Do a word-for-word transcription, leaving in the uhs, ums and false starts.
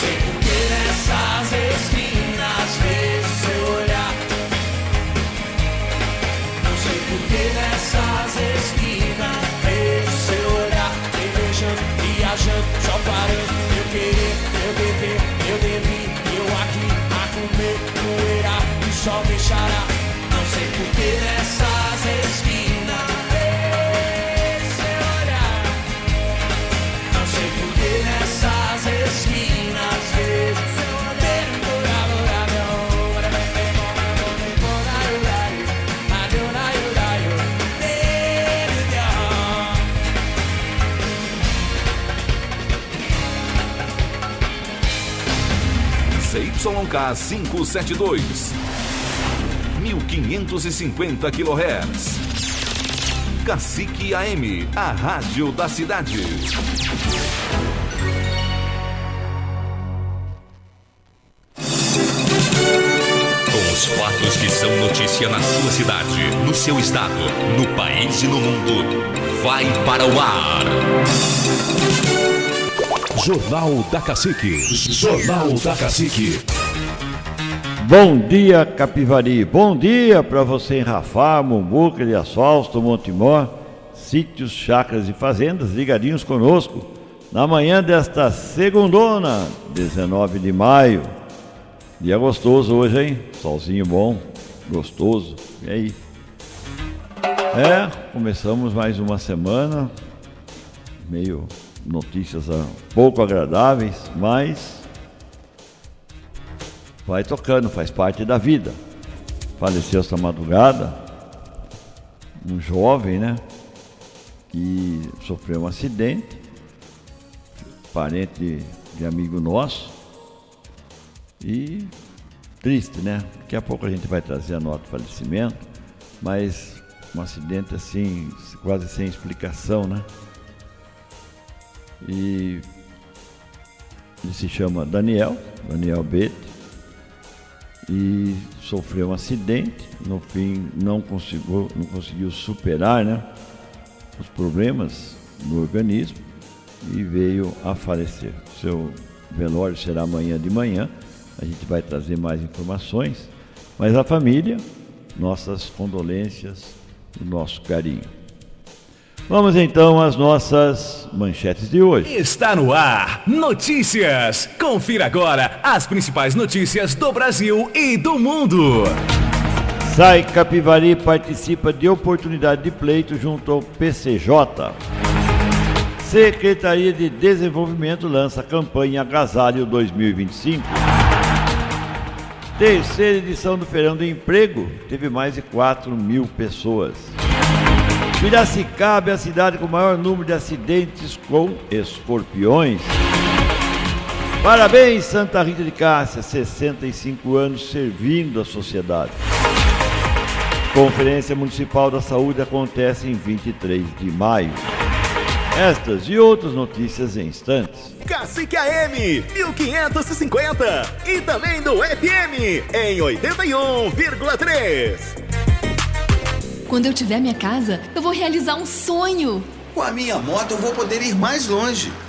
sei por que nessas esquinas vejo seu olhar. Não sei por que nessas esquinas vejo seu olhar. Viajando, viajando, só parando. Eu querer, eu dever, eu devi, eu aqui a comer poeira. O sol deixará. Não sei por que nessas esquinas vejo seu olhar. Não sei por que nessas esquinas vejo seu olhar. C Y K quinhentos e setenta e dois, mil quinhentos e cinquenta quilohertz. Cacique A M, a rádio da cidade. Com os fatos que são notícia na sua cidade, no seu estado, no país e no mundo, vai para o ar. Jornal da Cacique. Jornal da Cacique. Bom dia, Capivari. Bom dia para você em Rafá, Mumbuca, Elias Fausto, Montemor, sítios, chácaras e fazendas ligadinhos conosco na manhã desta segundona, dezenove de maio. Dia gostoso hoje, hein? Solzinho bom, gostoso. E aí? É, começamos mais uma semana, meio notícias pouco agradáveis, mas vai tocando, faz parte da vida. Faleceu esta madrugada um jovem, né, que sofreu um acidente, parente de, de amigo nosso, e triste, né? Daqui a pouco a gente vai trazer a nota de falecimento, mas um acidente assim, quase sem explicação, né? E ele se chama Daniel, Daniel Bete, e sofreu um acidente, no fim não conseguiu, não conseguiu superar, né, os problemas no organismo e veio a falecer. Seu velório será amanhã de manhã, a gente vai trazer mais informações, mas a família, nossas condolências, o nosso carinho. Vamos então às nossas manchetes de hoje. Está no ar, notícias. Confira agora as principais notícias do Brasil e do mundo. Sai Capivari participa de oportunidade de pleito junto ao P C J. Secretaria de Desenvolvimento lança campanha Agasalho dois mil e vinte e cinco. Terceira edição do Feirão do Emprego teve mais de quatro mil pessoas. Piracicaba é a cidade com o maior número de acidentes com escorpiões. Parabéns, Santa Rita de Cássia, sessenta e cinco anos servindo a sociedade. Conferência Municipal da Saúde acontece em vinte e três de maio. Estas e outras notícias em instantes. Cacique A M, mil quinhentos e cinquenta e também do F M em oitenta e um vírgula três. Quando eu tiver minha casa, eu vou realizar um sonho. Com a minha moto eu vou poder ir mais longe.